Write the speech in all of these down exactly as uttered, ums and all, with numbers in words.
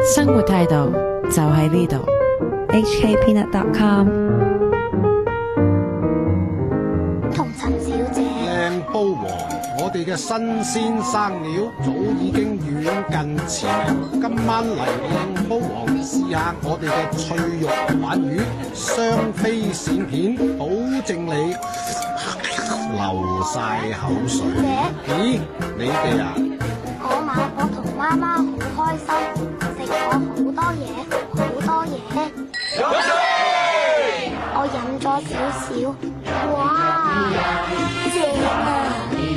生活態度就喺呢度。 H K peanut dot com。 同陳小姐， 靚煲王，我哋嘅新鮮生料早已經遠近馳名。今晚嚟靚煲王試下我哋嘅脆肉鯇魚雙飛鱔片，保證你流晒口水。咦，你哋啊？ 我買我同媽媽好開心，食咗好多嘢，好多嘢。我飲咗少少，哇，正啊！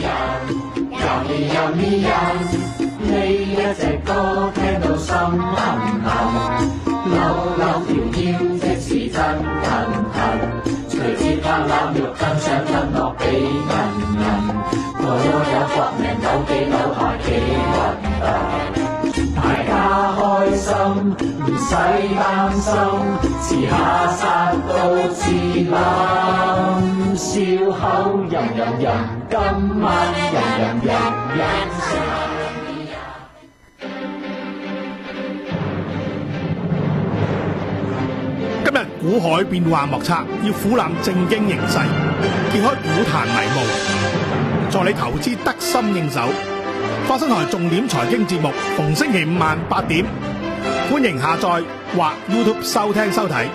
呢一隻歌聽到心痕痕，扭扭條腰即是真痕痕，隨節拍攬肉更想吞落幾銀銀，我有搏命扭幾扭下幾運動，大家開心唔使擔心，遲下殺到自冧，笑口吟吟吟，今晚吟吟吟吟。 今日股海變幻莫測，要俯覽正經形勢，揭開股壇迷霧，助你投資得心應手。花生台重點財經節目，逢星期五晚八點，歡迎下載或 YouTube 收聽收睇。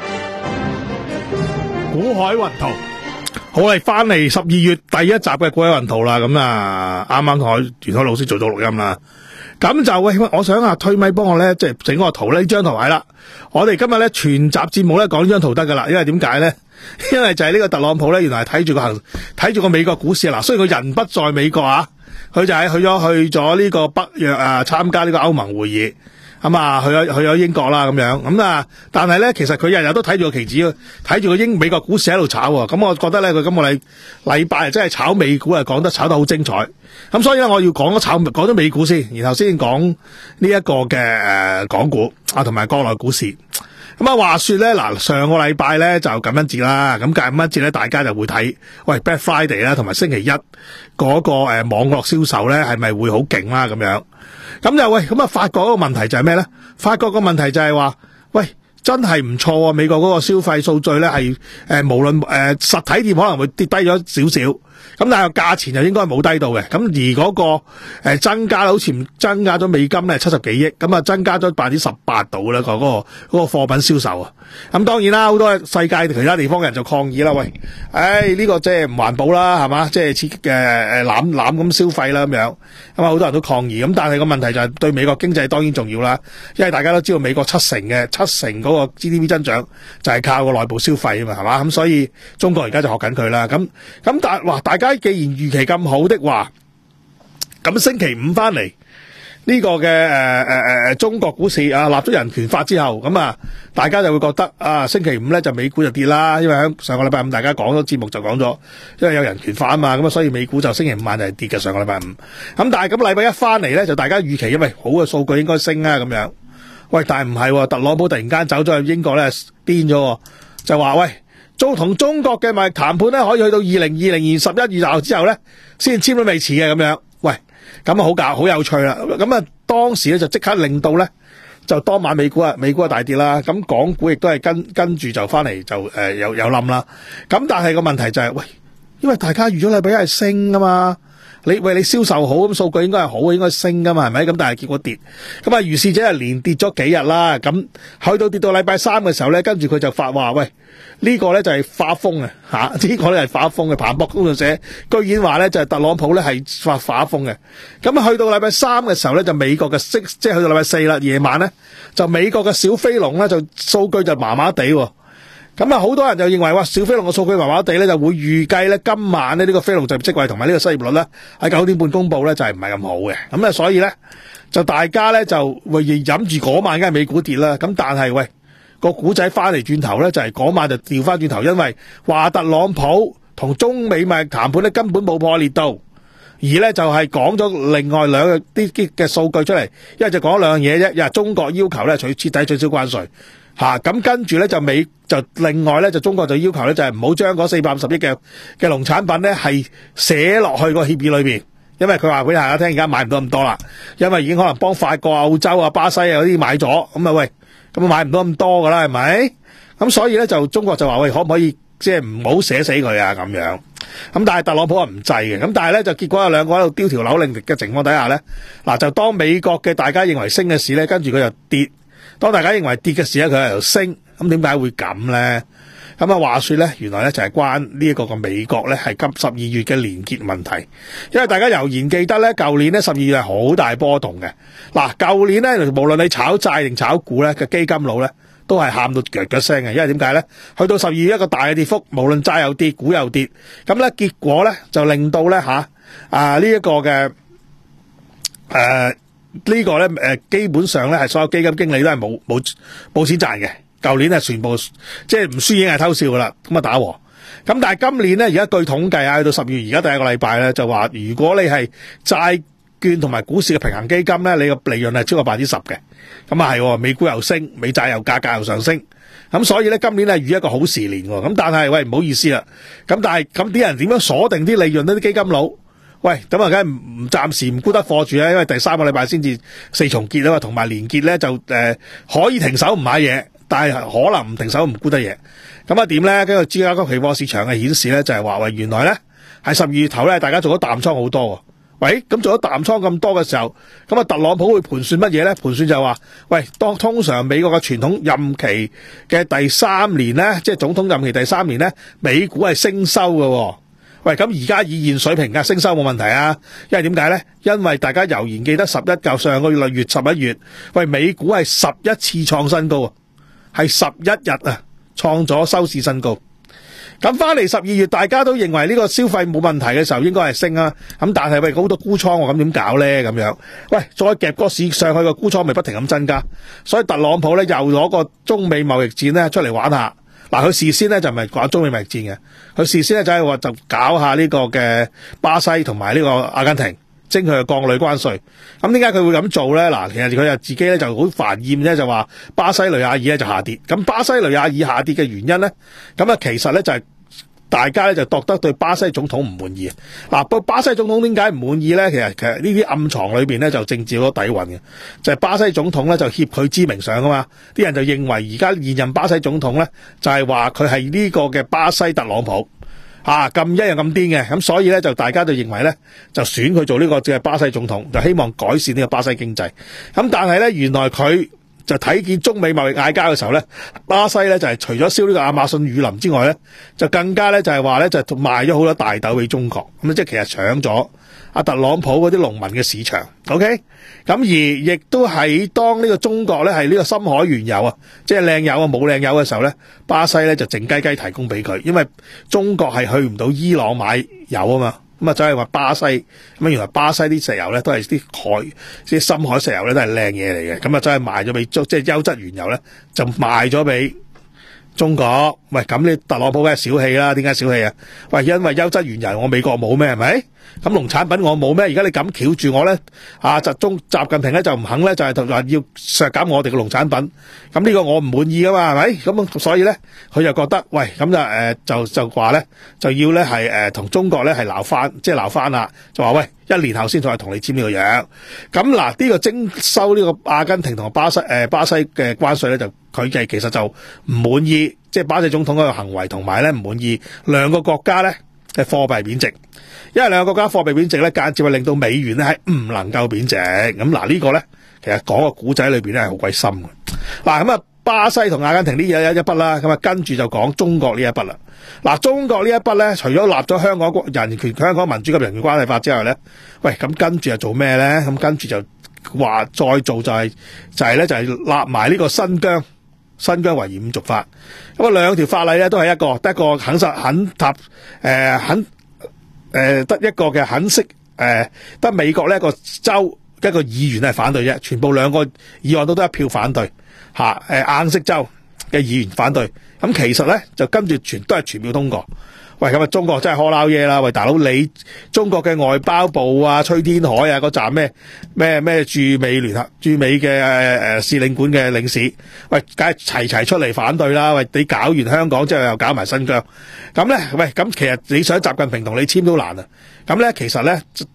股海雲圖，好嚟翻嚟十二月第一集嘅股海雲圖啦。咁啊，啱啱同我袁海老師做咗錄音啦。咁就喂，我想啊推咪幫我咧，即係整個圖咧，呢張圖係啦。我哋今日咧全集節目咧講呢張圖得噶啦，因為點解咧？因為就係呢個特朗普咧，原來係睇住個行，睇住個美國股市啊。嗱，雖然佢人不在美國啊，佢就係去咗去咗呢個北約啊，參加呢個歐盟會議。咁啊，去咗去咗英國啦，咁樣咁啊，但係咧，其實佢日日都睇住個期指，睇住個英美國股市喺度炒喎。咁我覺得咧，佢今個禮禮拜真係炒美股啊，講得炒得好精彩。咁所以咧，我要講咗炒講咗美股先，然後先講呢一個嘅誒、呃、港股啊，同埋國內股市。咁啊，話說咧，嗱，上個禮拜咧就感恩節啦，咁感恩節咧，大家就會睇喂 Black Friday 啦，同埋星期一嗰、那個誒、呃、網絡銷售咧，係咪會好勁啦？咁樣。咁就喂，咁啊，法國嗰個問題就係咩咧？法國個問題就係話，喂，真係唔錯啊！美國嗰個消費數據咧係誒，無論誒、呃、實體店可能會跌低咗少少，咁但係個價錢就應該冇低到嘅。咁而嗰、那個誒、呃、增加好似增加咗美金咧七十幾億，咁啊增加咗百分之十八度啦個嗰個嗰、那個貨品銷售啊。咁當然啦，好多世界其他地方嘅人就抗議啦，喂，誒、哎、呢、這個即係唔環保啦，係嘛？即係刺激嘅誒攬攬咁消費啦咁樣，咁啊好多人都抗議。咁但係個問題就係對美國經濟當然重要啦，因為大家都知道美國七成嘅七成嗰個 G D P 增長就係靠個內部消費啊嘛，係嘛？咁所以中國而家就學緊佢啦。咁咁但係哇，大家既然預期咁好的話，咁星期五翻嚟。呢、這個嘅誒誒誒中國股市啊立咗人權法之後，咁啊大家就會覺得啊星期五咧就美股就跌啦，因為喺上個禮拜五大家講咗節目就講咗，因為有人權法啊嘛，咁啊所以美股就星期五晚就係跌嘅上個禮拜五。咁但係咁禮拜一翻嚟咧就大家預期因為好嘅數據應該升啊咁樣，喂但係唔係，特朗普突然間走咗去英國咧癲咗，就話喂做同中國嘅貿易談判咧可以去到二零二零年十一月頭之後咧先簽都未遲嘅咁樣，喂。咁啊好搞好有趣啦！咁啊當時咧就即刻令到咧就當晚美股啊美股啊大跌啦，咁港股亦都係跟跟住就翻嚟就誒、呃、有有冧啦。咁但係個問題就係、是、喂，因為大家預咗禮拜一係升噶嘛，你喂你銷售好咁數據應該係好應該升噶嘛係咪？咁但係結果跌，咁啊如是者係連跌咗幾日啦。咁去到跌到禮拜三嘅時候咧，跟住佢就發話喂。呢個咧就係發瘋啊吓，呢個咧係發瘋嘅。彭博公眾社居然話咧就係特朗普咧係發發瘋嘅。咁啊去到禮拜三嘅時候咧就美國嘅即即係去到禮拜四啦，夜晚咧就美國嘅小非農咧就數據就麻麻地。咁啊好多人就認為哇小非農嘅數據麻麻地咧，就會預計咧今晚咧呢個非農就業職位同埋呢個失業率咧喺九點半公布咧就係唔係咁好嘅。咁啊所以咧就大家咧就為諗住嗰晚梗係美股跌啦。咁但係喂。個股仔翻嚟轉頭咧，就係、是、嗰晚就調翻轉頭，因為話特朗普同中美貿易談判咧根本冇破裂到，而咧就係講咗另外兩個啲嘅數據出嚟，一係就講咗兩樣嘢啫，一係中國要求咧取徹底取消關稅吓，咁、啊、跟住咧就美就另外咧就中國就要求咧就係唔好將嗰四百五十億嘅嘅農產品咧係寫落去個協議裏邊。 因為佢話俾大家聽，而家買唔到咁多啦，因為已經可能幫法國、澳洲啊、巴西啊嗰啲買咗，咁啊喂，咁啊買唔到咁多噶啦，係咪？咁所以咧就中國就話喂，可唔可以即係唔好寫死佢啊咁樣？咁但係特朗普係唔制嘅，咁但係咧就結果有兩個喺度丟條扭擰嘅情況底下咧，嗱就當美國嘅大家認為升嘅市咧，跟住佢就跌；當大家認為跌嘅市咧，佢喺度升。咁點解會咁咧？咁啊，話說咧，原來咧就係關呢一個個美國咧係今十二月嘅連結問題，因為大家猶然記得咧，舊年咧十二月係好大波動嘅。嗱，舊年咧無論你炒債定炒股咧嘅基金佬咧，都係喊到腳腳聲嘅，因為點解咧？去到十二月一個大嘅跌幅，無論債又跌，股又跌，咁咧結果咧就令到咧吓啊呢一個嘅誒呢個咧誒基本上咧係所有基金經理都係冇冇冇錢賺嘅。舊年係全部即係唔輸已經係偷笑噶啦，咁啊打和。咁但係今年咧，而家據統計啊，去到十月而家第一個禮拜咧，就話如果你係債券同埋股市嘅平衡基金咧，你個利潤係超過百分之十嘅。咁啊係，美股又升，美債又價格又上升。咁所以咧，今年係遇一個好時年喎。咁但係喂，唔好意思啦。咁但係咁啲人點樣鎖定啲利潤呢？啲基金佬，喂，咁啊梗係唔暫時唔沽得貨住咧，因為第三個禮拜先至四重結啊嘛，同埋連結咧就誒、呃、可以停手唔買嘢。但係可能唔停手唔沽得嘢，咁啊點咧？根據芝加哥期貨市場嘅顯示咧，就係話喂，原來咧係十二月頭咧，大家做咗淡倉好多喎。喂，咁做咗淡倉咁多嘅時候，咁啊特朗普會盤算乜嘢咧？盤算就係話，喂，當通常美國嘅傳統任期嘅第三年咧，即係總統任期第三年咧，美股係升收嘅。喂，咁而家以現水平嘅升收冇問題啊，因為點解咧？因為大家猶然記得十一舊上個月月十一月，喂，美股係十一次創新高啊！係十一日啊，創咗收市新高。咁翻嚟十二月，大家都認為呢個消費冇問題嘅時候，應該係升啊。咁但係喂，好多沽倉喎，咁點搞咧？咁樣，喂，再夾個市上去個沽倉，咪不停咁增加。所以特朗普咧又攞個中美貿易戰咧出嚟玩下。嗱，佢事先咧就唔係講中美貿易戰嘅，佢事先咧就係話就搞下呢個嘅巴西同埋呢個阿根廷。徵佢嘅鋼鋁關稅，咁點解佢會咁做咧？嗱，其實佢又自己咧就好煩厭咧，就話巴西雷亞爾咧就下跌。咁巴西雷亞爾下跌嘅原因咧，咁啊其實咧就係大家咧就覺得對巴西總統唔滿意。嗱，不過巴西總統點解唔滿意咧？其實其實呢啲暗藏裏邊咧就政治好多底蘊嘅，就係、是、巴西總統咧就挾佢之名上噶嘛。啲人就認為而家現任巴西總統咧就係話佢係呢個嘅巴西特朗普。啊，咁一樣咁癲嘅，咁所以咧就大家就認為咧就選佢做呢個嘅巴西總統，就希望改善呢個巴西經濟。咁但係咧原來佢就睇見中美貿易嗌交嘅時候咧，巴西咧就係除咗燒呢個亞馬遜雨林之外咧，就更加咧就係話咧就賣咗好多大豆俾中國，咁即係其實搶咗阿特朗普嗰啲農民嘅市場。OK， 咁而亦都係當呢個中國咧係呢個深海原油啊，即係靚油啊冇靚油嘅時候咧，巴西咧就靜雞雞提供俾佢，因為中國係去唔到伊朗買油啊嘛，咁啊就係話巴西咁啊，原來巴西啲石油咧都係啲海即係深海石油咧都係靚嘢嚟嘅，咁啊真係賣咗俾即係優質原油咧就賣咗俾中國。喂，咁你特朗普梗係小氣啦？點解小氣啊？喂，因為優質原油我美國冇咩係咪？咁農產品我冇咩？而家你咁翹住我咧，啊，習中習近平咧就唔肯咧，就係話要削減我哋嘅農產品。咁呢個我唔滿意噶嘛，係咪？咁所以咧，佢就覺得，喂，咁就誒、呃、就就話咧，就要咧係誒同中國咧係鬧翻，即係鬧翻啦，就話喂，一年後先再同你簽呢個約。咁嗱，呢、這個徵收呢個阿根廷同巴西誒、呃、巴西嘅關稅咧，就佢嘅其實就唔滿意，即係巴西總統嗰個行為，同埋咧唔滿意兩個國家咧嘅貨幣貶值。因為兩個國家貨幣貶值咧，間接係令到美元咧係唔能夠貶值。咁嗱呢個咧，其實講個古仔裏邊咧係好鬼深嘅。嗱咁啊，巴西同阿根廷呢嘢一筆啦，咁啊跟住就講中國呢一筆啦。嗱，中國呢一筆咧，除咗立咗香港人權、香港民主及人權關係法之外咧，喂，咁跟住又做咩咧？咁跟住就話再做就係、是、就係、是、咧就係、是、立埋呢個新疆新疆維吾爾族法。咁啊兩條法例咧都係一個得一個肯實肯塔誒肯。誒、呃，得一個嘅肯色，誒、呃，得美國呢一個州一個議員係反對啫，全部兩個議案都得一票反對，吓、啊，誒、呃，硬色州嘅議員反對，咁其實咧就跟住全都係全票通過。喂，咁啊，中國真係呵撈嘢啦！喂，大佬，你中國嘅外交部啊，崔天凱啊，嗰站咩咩咩駐美聯合駐美嘅誒誒使領館嘅領事，喂，梗係齊齊出嚟反對啦！喂，你搞完香港之後又搞埋新疆，咁咧，喂，咁其實你想習近平同你簽都難啊！咁咧，其實咧，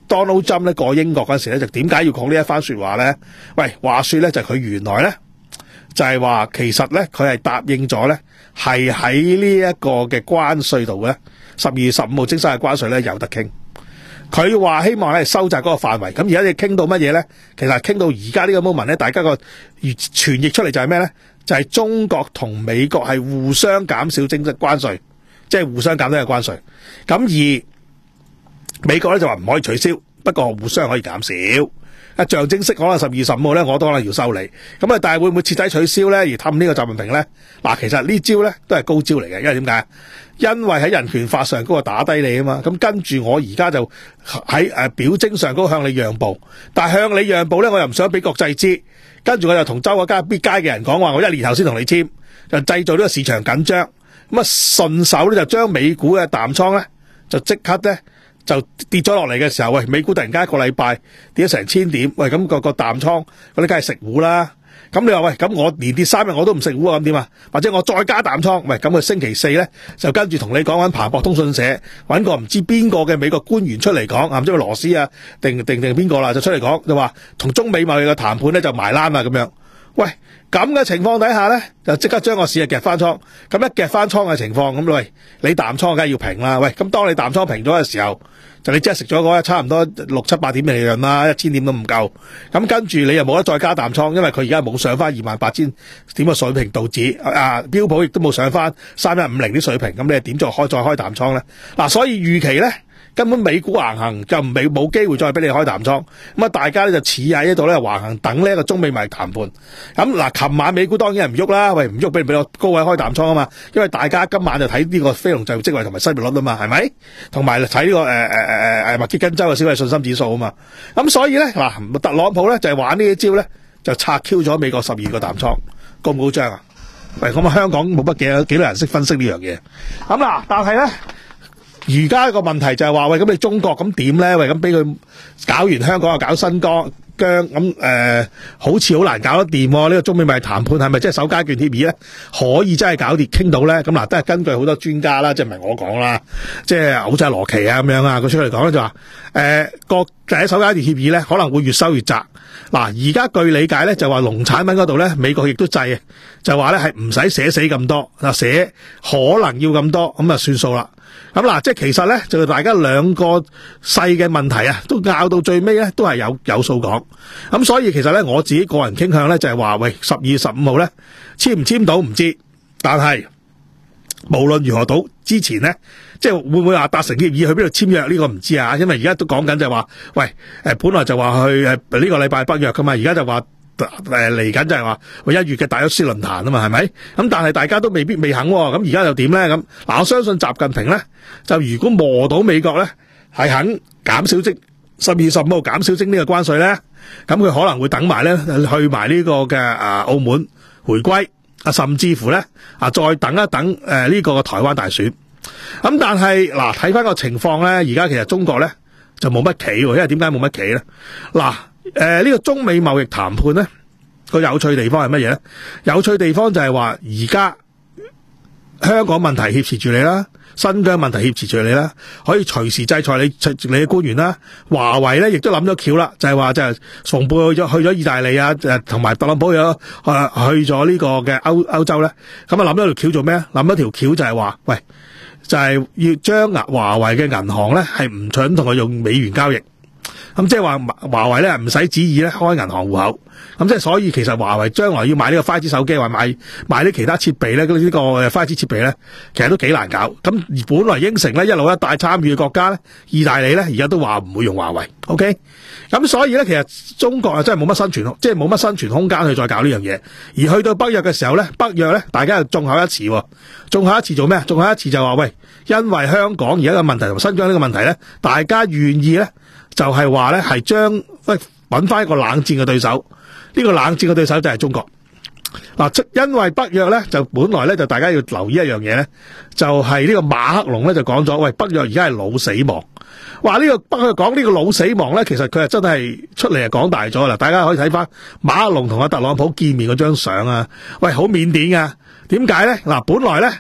Donald Trump 咧過英國嗰時咧，就點解要講呢一番說話咧？喂，話說咧就佢原來咧就係話，其實咧佢係答應咗咧，係喺呢一個嘅關稅度咧，十二月十五號徵收嘅關稅咧有得傾。佢話希望咧收窄嗰個範圍。咁而家你傾到乜嘢咧？其實傾到而家呢個 moment 咧，大家個傳譯出嚟就係咩咧？就係、是、中國同美國係互相減少徵關稅，即係互相減低嘅關稅。咁而美國咧就話唔可以取消，不過互相可以減少。啊，象徵式可能十二月十五號咧，我都可能要收你。咁啊，但係會唔會徹底取消咧？而氹呢個習近平咧？嗱，其實呢招咧都係高招嚟嘅，因為點解？因為喺人權法上嗰個打低你啊嘛。咁跟住我而家就喺誒表徵上嗰個向你讓步，但係向你讓步咧，我又唔想俾國際知。跟住我又同周家必街嘅人講話，我一年後先同你簽，就製造呢個市場緊張。咁啊，順手咧就將美股嘅淡倉咧就即刻咧。就跌咗落嚟嘅時候，喂，美股突然間一個禮拜跌咗成千點，喂，咁、那個個淡倉嗰啲梗係食糊啦。咁你話喂，咁我連跌三日我都唔食糊啊，咁點啊？或者我再加淡倉，喂，咁佢星期四咧就跟住同你講緊彭博通訊社揾個唔知邊個嘅美國官員出嚟講，啊唔知個羅斯啊定定定邊個啦，就出嚟講就話同中美貿易嘅談判咧就埋欄啦咁樣。喂，咁嘅情況底下咧，就即刻將個市啊夾翻倉。咁一夾翻倉嘅情況，咁喂，你淡倉梗係要平啦。喂，咁當你淡倉平咗嘅時候，就你即係食咗嗰一差唔多六七八點嘅利潤啦，一千點都唔夠。咁跟住你又冇得再加淡倉，因為佢而家冇上翻二萬八千點嘅水平，道指啊標普亦都冇上翻三一五零啲水平。咁你係點再開再開淡倉咧？嗱、啊，所以預期咧。根本美股橫行就唔未冇機會再俾你開淡倉，咁啊大家咧就似喺呢度咧橫行等呢一個中美貿易談判。咁嗱，琴晚美股當然係唔喐啦，喂唔喐俾唔俾我高位開淡倉啊嘛，因為大家今晚就睇呢個非農就業職位同埋失業率啊嘛，係咪？同埋睇呢個誒誒誒誒密歇根州嘅消費信心指數啊嘛。咁所以咧嗱，特朗普咧就係玩呢一招咧，就拆 Q 咗美國十二個淡倉，高唔高張啊？喂，咁啊香港冇乜幾幾多人識分析呢樣嘢。咁嗱，但係咧。而家個問題就係話喂，咁你中國咁點咧？喂，咁俾佢搞完香港又搞新疆疆咁誒，好似好難搞得掂喎。呢個中美貿易談判係咪即係首階段協議咧？可以真係搞掂傾到咧？咁嗱，都係根據好多專家啦，即係唔係我講啦，即係好似羅奇啊咁樣啊，佢出嚟講咧就話誒個第一首階段協議咧可能會越收越窄。嗱，而家據理解咧就話農產品嗰度咧，美國亦都制，就話咧係唔使寫死咁多，嗱寫可能要咁多，咁啊算數啦。咁嗱，即係其實咧，就大家兩個細嘅問題啊，都拗到最尾咧，都係有有數講。咁所以其實咧，我自己個人傾向咧，就係話喂，十二月十五號咧簽唔簽到唔知，但係無論如何到之前咧，即係會唔會話達成協議去邊度簽約呢個唔知啊？因為而家都講緊就係話，喂，誒本來就話去誒呢個禮拜北約噶嘛，而家就話。誒嚟緊就係話喂一月嘅達沃斯論壇啊嘛，係咪？咁但係大家都未必未肯喎，咁而家又點咧？咁嗱，我相信習近平咧就如果磨到美國咧係肯減少徵十二月十五號減少徵呢個關稅咧，咁佢可能會等埋咧去埋呢個嘅啊澳門回歸啊，甚至乎咧啊再等一等誒呢、呃這個台灣大選。咁但係嗱睇翻個情況咧，而家其實中國咧就冇乜企喎，因為點解冇乜企咧？嗱。誒、呃，呢、這個中美貿易談判咧，個有趣地方係乜嘢咧？有趣地方就係話，而家香港問題挾持住你啦，新疆問題挾持住你啦，可以隨時制裁你你嘅官員啦。華為咧亦都諗咗橋啦，就係、是、話就係蓬佩去咗去咗意大利啊，誒同埋特朗普去咗去咗呢個嘅歐歐洲咧，咁啊諗咗條橋做咩？諗咗條橋就係話，喂，就係、是、要將華為嘅銀行咧係唔准同佢用美元交易。咁即係話華為咧唔使旨意咧開銀行戶口，咁即係所以其實華為將來要買呢個 五 G 手機或買買啲其他設備咧，呢、這個五 G 設備咧，其實都幾難搞。咁而本來應承咧一路一帶參與嘅國家咧，意大利咧而家都話唔會用華為。OK，咁所以咧其實中國啊真係冇乜生存，即係冇乜生存空間去再搞呢樣嘢。而去到北約嘅時候咧，北約咧大家又眾口一詞，眾口一詞做咩？眾口一詞就話喂，因為香港而家嘅問題同新疆呢個問題咧，大家願意咧。就係話咧，係將喂揾翻一個冷戰嘅對手，呢、這個冷戰嘅對手就係中國。嗱，因為北約咧就本來咧就大家要留意一樣嘢咧，就係、是、呢個馬克龍咧就講咗，喂，北約而家係老死亡。話呢、這個北約講呢個老死亡咧，其實佢係真係出嚟係講大咗啦。大家可以睇翻馬克龍同阿特朗普見面嗰張相啊，喂，好腼腆啊。點解咧？嗱，本來咧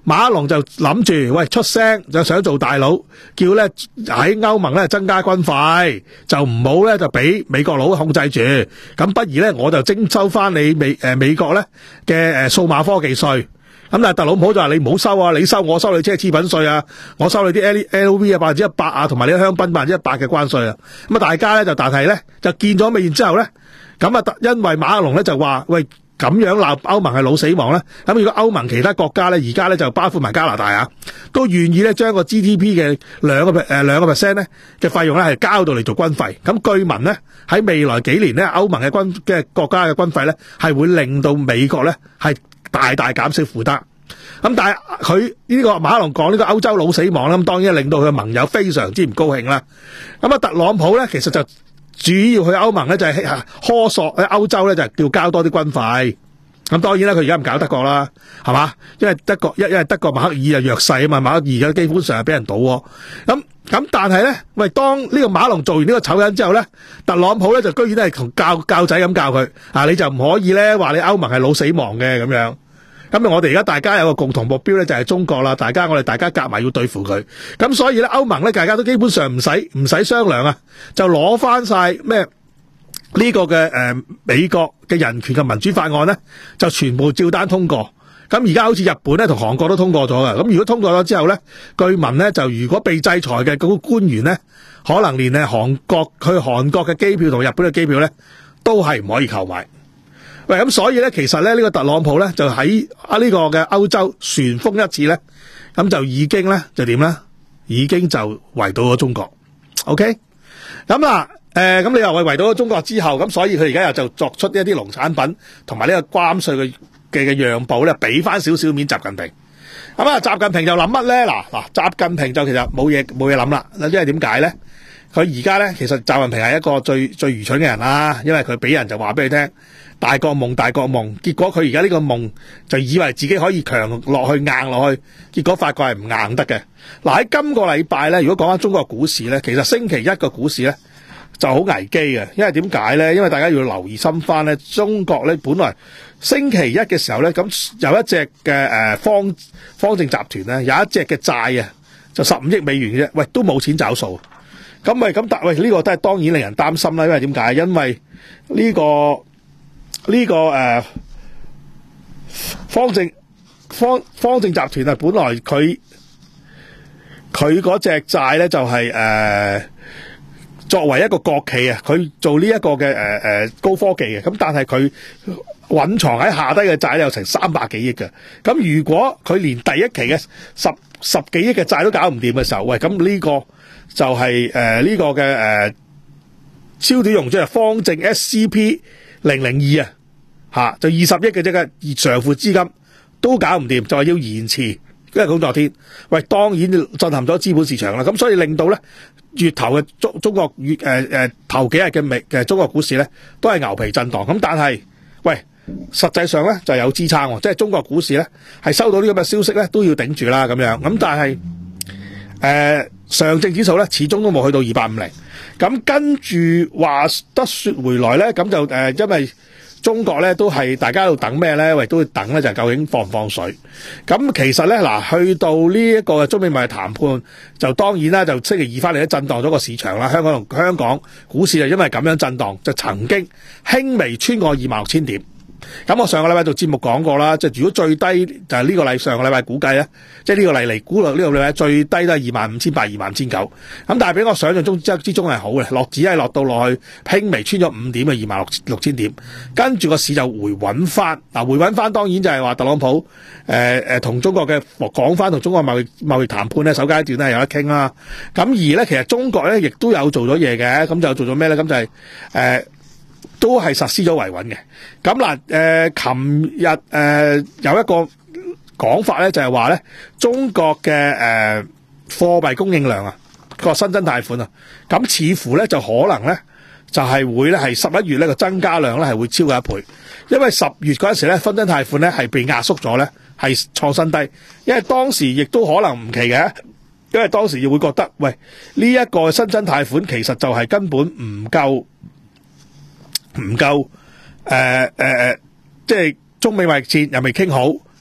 馬克龍就諗住喂出聲，就想做大佬，叫咧喺歐盟咧增加軍費，就唔好咧就俾美國佬控制住，咁不如咧我就徵收翻你美誒、呃、美國咧嘅誒數碼科技稅。咁但係特朗普就話你唔好收啊，你收我收你即係奢侈品稅啊，我收你啲 L V 啊百分之一百啊，同埋你啲香檳百分之一百嘅關稅啊。咁啊大家咧就但係咧就見咗面之後咧，咁啊因為馬克龍咧就話喂咁樣鬧歐盟係老死亡咧，咁如果歐盟其他國家咧而家咧就包括埋加拿大啊，都願意咧將個 G D P 嘅兩個誒兩個 percent 咧嘅費用咧係交到嚟做軍費。咁據聞咧喺未來幾年咧歐盟嘅軍嘅國家嘅軍費咧係會令到美國咧係大大減少負擔。咁但係佢呢個馬克龍講呢個歐洲老死亡啦，咁當然令到佢嘅盟友非常之唔高興啦。咁啊特朗普咧其實就主要去歐盟咧就係苛索喺歐洲咧就係叫交多啲軍費。咁當然啦，佢而家唔搞德國啦，係嘛？因為德國一因為德國默克爾係弱勢啊嘛，默克爾而家基本上係俾人倒喎。咁咁但係咧，喂，當呢個馬克龍做完呢個醜人之後咧，特朗普咧就居然都係同教教仔咁教佢啊，你就唔可以咧話你歐盟係老死亡嘅咁樣。咁我哋而家大家有個共同目標咧，就係中國啦。大家我哋大家夾埋要對付佢。咁所以咧，歐盟咧大家都基本上唔使唔使商量啊，就攞翻晒咩呢個嘅誒、呃、美國嘅人權嘅民主法案咧，就全部照單通過。咁而家好似日本咧同韓國都通過咗㗎。咁如果通過咗之後咧，據聞咧就如果被制裁嘅嗰個官員咧，可能連誒韓國去韓國嘅機票同日本嘅機票咧，都係唔可以購買。喂，咁所以咧，其實咧呢、呢個特朗普咧就喺啊呢個嘅歐洲旋風一次咧，咁就已經咧就點咧，已經就圍到咗中國。OK，咁嗱，誒，咁你又圍圍到咗中國之後，咁所以佢而家又就作出一啲農產品同埋呢個關稅嘅嘅嘅讓步咧，俾翻少少面習近平。咁啊，習近平就諗乜咧？嗱嗱，習近平就其實冇嘢冇嘢諗啦。因為點解咧？佢而家咧其實習近平係一個最最愚蠢嘅人啦，因為佢俾人就話俾佢聽。大國夢，大國夢，結果佢而家呢個夢就以為自己可以強落去、硬落去，結果發覺係唔硬得嘅。嗱喺今個禮拜咧，如果講翻中國股市咧，其實星期一個股市咧就好危機嘅，因為點解咧？因為大家要留意深翻咧，中國咧本來星期一嘅時候咧，咁有一隻嘅誒方方正集團咧，有一隻嘅債啊，就十五億美元嘅啫，喂都冇錢找數，咁咪咁但喂呢、這個都係當然令人擔心啦，因為點解？因為呢、這個。呢、這個誒、呃、方正方方正集團啊，本來佢佢嗰隻債咧就係、是、誒、呃、作為一個國企啊，佢做呢一個嘅誒誒高科技嘅，咁但係佢蘊藏喺下低嘅債有成三百幾億嘅，咁如果佢連第一期嘅十十幾億嘅債都搞唔掂嘅時候，喂，咁呢個就係誒呢個嘅誒、呃、超短融資係方正 S C P。零零二啊，吓就二十億嘅啫嘅，而償付資金都搞唔掂，就係要延遲一個工作天。喂，當然震撼咗資本市場啦。咁所以令到咧月頭嘅中中國月誒誒頭幾日嘅美嘅中國股市咧都係牛皮震盪。咁但係喂，實際上咧就有支撐，即係中國股市咧係收到呢咁嘅消息咧都要頂住啦咁樣。咁但係誒、呃、上證指數咧始終都冇去到二百五零。咁跟住話得說回來咧，咁就誒、呃，因為中國咧都係大家喺度等咩咧？喂，都會等咧，就係究竟放唔放水？咁其實咧，嗱，去到呢一個中美貿易談判，就當然啦，就星期二翻嚟都震盪咗個市場啦。香港同香港股市就因為咁樣震盪，就曾經輕微穿過二萬六千點。咁我上個禮拜做節目講過啦，即係如果最低就係呢個禮上個禮拜估計咧，即係呢個禮嚟估落呢個禮拜最低都係二萬五千八、二萬五千九。咁但係比我想象中之之中係好嘅，落只係落到落去輕微穿咗五點嘅二萬六六千點，跟住個市就回穩翻。嗱，回穩翻當然就係話特朗普誒誒同中國嘅講翻同中國貿易貿易談判咧首階段咧係有得傾啦。咁而咧其實中國咧亦都有做咗嘢嘅，咁就做咗咩咧？咁就係、是、誒。呃都係實施咗維穩嘅。咁嗱，誒，琴日誒有一個講法咧，就係話咧，中國嘅誒貨幣供應量啊，個新增貸款啊，咁似乎咧就可能咧就係會咧係十一月呢個增加量咧係會超過一倍，因為十月嗰陣時咧新增貸款咧係被壓縮咗咧係創新低，因為當時亦都可能唔奇嘅，因為當時亦會覺得喂呢一個新增貸款其實就係根本唔夠。唔夠誒誒誒，即係中美貿易戰又未傾好，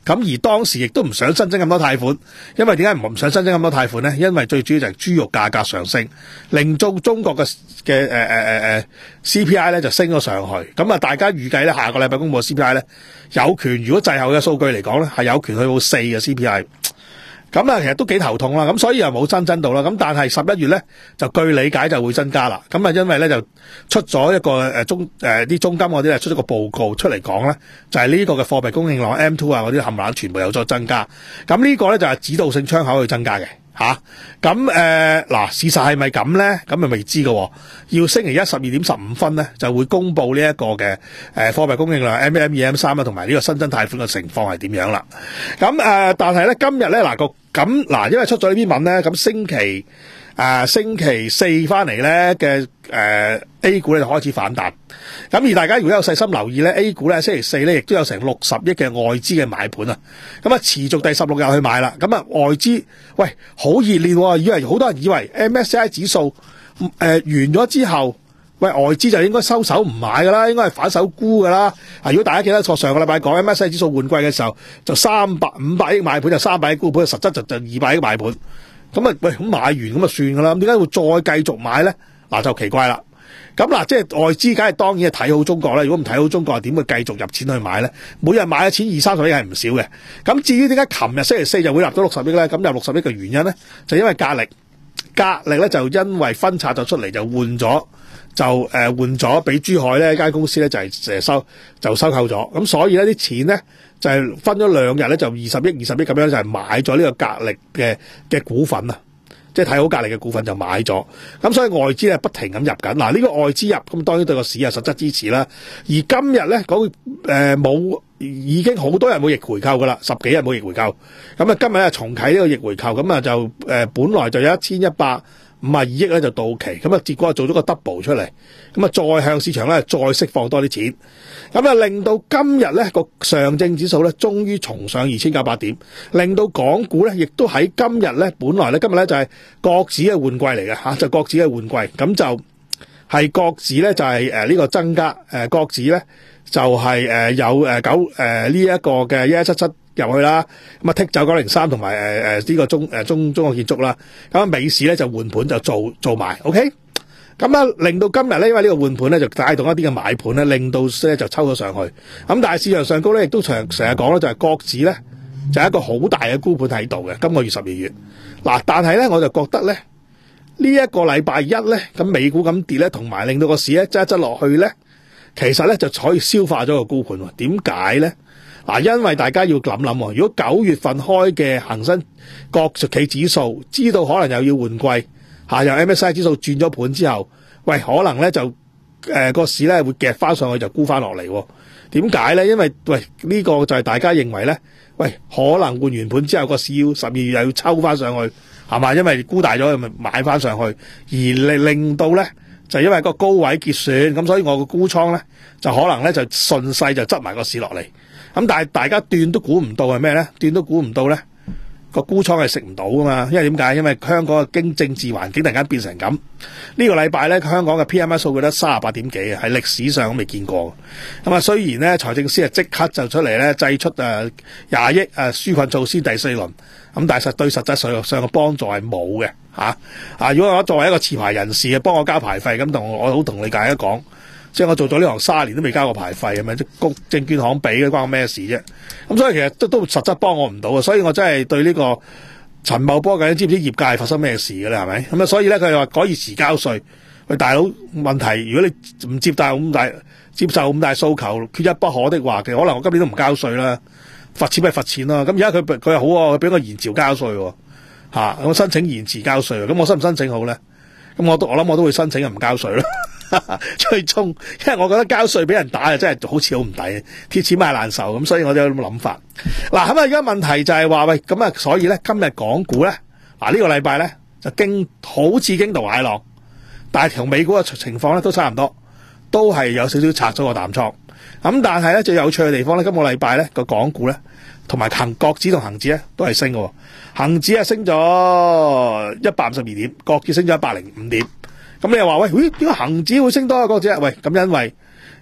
咁而當時亦都唔想新增咁多貸款，因為點解唔唔想新增咁多貸款呢？因為最主要就係豬肉價格上升，令到中國嘅嘅誒誒誒誒 C P I 咧就升咗上去。咁啊，大家預計咧下個禮拜公佈嘅 C P I 咧有權，如果滯後嘅數據嚟講咧係有權去到四嘅 C P I。咁啊，其實都幾頭痛啦，咁所以又冇新增到啦。咁但係十一月咧，就據理解就會增加啦。咁啊，因為咧就出咗一個誒中誒啲中金嗰啲咧出咗個報告出嚟講咧，就係、是、呢個嘅貨幣供應量 M 二 啊嗰啲冚唪唥全部有咗增加。咁呢個咧就係指導性窗口去增加嘅吓。咁誒嗱，事實係咪咁咧？咁咪未知嘅。要星期一十二點十五分咧就會公布呢一個嘅誒貨幣供應量 M 一 M 二 M 三啊，同埋呢個新增貸款嘅情況係點樣啦。咁誒、呃，但係咧今日咧嗱個。咁嗱，因為出咗呢篇文咧，咁星期誒、呃、星期四翻嚟咧嘅誒 A 股咧就開始反彈。咁而大家如果有細心留意咧 ，A 股咧星期四咧亦都有成六十億嘅外資嘅買盤啊。咁啊持續第十六日去買啦。咁啊外資喂好熱烈喎，以為好多人以為 M S C I 指數誒、呃、完咗之後。喂，外資就應該收手唔買噶啦，應該係反手沽噶啦。啊，如果大家記得錯上個禮拜講 M S C I 指數換季嘅時候，就三百五百億買盤就三百億沽盤，實質就就二百億買盤。咁啊，喂，咁買完咁啊算噶啦。咁點解會再繼續買咧？嗱、啊，就奇怪啦。咁嗱，即係外資梗係當然係睇好中國啦。如果唔睇好中國，點會繼續入錢去買咧？每日買嘅錢二三十億係唔少嘅。咁至於點解琴日星期四就會納到六十億咧？咁入六十億嘅原因咧，就因為格力，格力咧就因為分拆咗出嚟就換咗。就誒換咗俾珠海呢間公司咧就係、是、收就收購咗，咁所以咧啲錢咧就係、是、分咗兩日咧就二十億二十億咁樣就係買咗呢個格力嘅嘅股份啊，即係睇好格力嘅股份就買咗，咁所以外資咧不停咁入緊，嗱呢個外資入咁當然對個市有實質支持啦，而今日咧講誒冇已經好多人冇逆回購噶啦，十幾日冇逆回購，咁啊今日咧重啟呢個逆回購，咁啊就誒、呃、本來就有一千一百五十二億咧就到期，咁啊結果做咗個 double 出嚟，咁啊再向市場咧再釋放多啲錢，咁啊令到今日咧個上證指數咧終於重上二千九百點，令到港股咧亦都喺今日咧本來咧今日咧就係國指嘅換季嚟嘅吓，就國指嘅換季，咁就係國指咧就係誒呢個增加，誒國指咧就係誒有誒九誒呢一個嘅一一七七。入去啦，咁啊剔走九零三同埋誒誒呢個中誒、呃、中中國建築啦，咁啊美市咧就換盤就做做埋 ，OK， 咁啊令到今日咧，因為呢個換盤咧就帶動一啲嘅買盤咧，令到咧就抽咗上去，咁但係市場上高咧亦都長成日講咧就係國指咧就係一個好大嘅沽盤喺度嘅，今個月十二月，嗱但係咧我就覺得咧呢一個禮拜一咧咁美股咁跌咧，同埋令到個市咧擠一擠落去咧，其實咧就可以消化咗個沽盤喎，點解咧？嗱，因為大家要諗諗，如果九月份開嘅恒生國企指數，知道可能又要換季，嚇由 M S C I 指數轉咗盤之後，喂，可能咧就誒個、呃、市咧會夾翻上去就沽翻落嚟，點解咧？因為喂呢、這個就係大家認為咧，喂可能換完盤之後個市要十二月又要抽翻上去，係嘛？因為沽大咗，咪買翻上去，而令令到咧就因為個高位結算，咁所以我個沽倉咧就可能咧就順勢就執埋個市落嚟。咁但係大家斷都估唔到係咩咧？斷都估唔到咧，個沽倉係食唔到噶嘛？因為點解？因為香港嘅經政治環境突然間變成咁。呢、這個禮拜咧，香港嘅 P M I 數據得三十八點幾啊，係歷史上都未見過。咁啊，雖然咧財政司啊即刻就出嚟咧祭出誒廿億誒紓困措施第四輪，咁但係實對實際上上嘅幫助係冇嘅嚇。啊，如果我作為一個持牌人士嘅幫我交牌費，咁同我好同你大家講。即係我做咗呢行卅年都未交過牌費，係咪？即係證券行俾嘅，關我咩事啫？咁所以其實都都實質幫我唔到啊！所以我真係對呢個陳茂波究竟知唔知業界係發生咩事嘅咧？係咪？咁啊，所以咧佢又話改以遲交稅。喂，大佬問題，如果你唔接大咁大接受咁大訴求，缺一不可的話，其實可能我今年都唔交稅啦，罰錢咪罰錢啦。咁而家佢佢又好喎，佢俾我延遲交稅喎，嚇我申請延遲交稅，咁我申唔申請好咧？咁我都我諗我都會申請唔交稅咯。最終，因為我覺得交稅俾人打啊，真係好似好唔抵，貼錢買難受咁，所以我就有咁諗法。嗱，咁啊，而家問題就係話喂，咁啊，所以咧今日港股咧，嗱、這、呢個禮拜咧就驚好似驚濤駭浪，但係同美股嘅情況咧都差唔多，都係有少少拆咗個淡倉。咁但係咧最有趣嘅地方咧，今個禮拜咧個港股咧同埋恒國指同恒指咧都係升嘅，恒指係升咗一百五十二點，國指升咗一百零五點。咁你又話喂，咦？點解恒指會升多過國指啊？喂，咁因為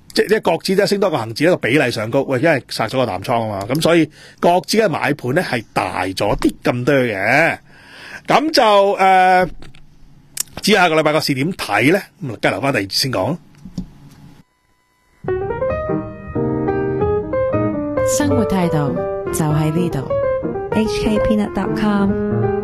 即係國指咧升多個恒指一個比例上高，喂，因為殺咗個淡倉啊嘛，咁所以國指嘅買盤咧係大咗啲咁多嘅，咁就誒，至、呃、下個禮拜個市點睇咧？咁梗係留翻第二節先講。 生活態度就喺呢度。 H K Peanut dot com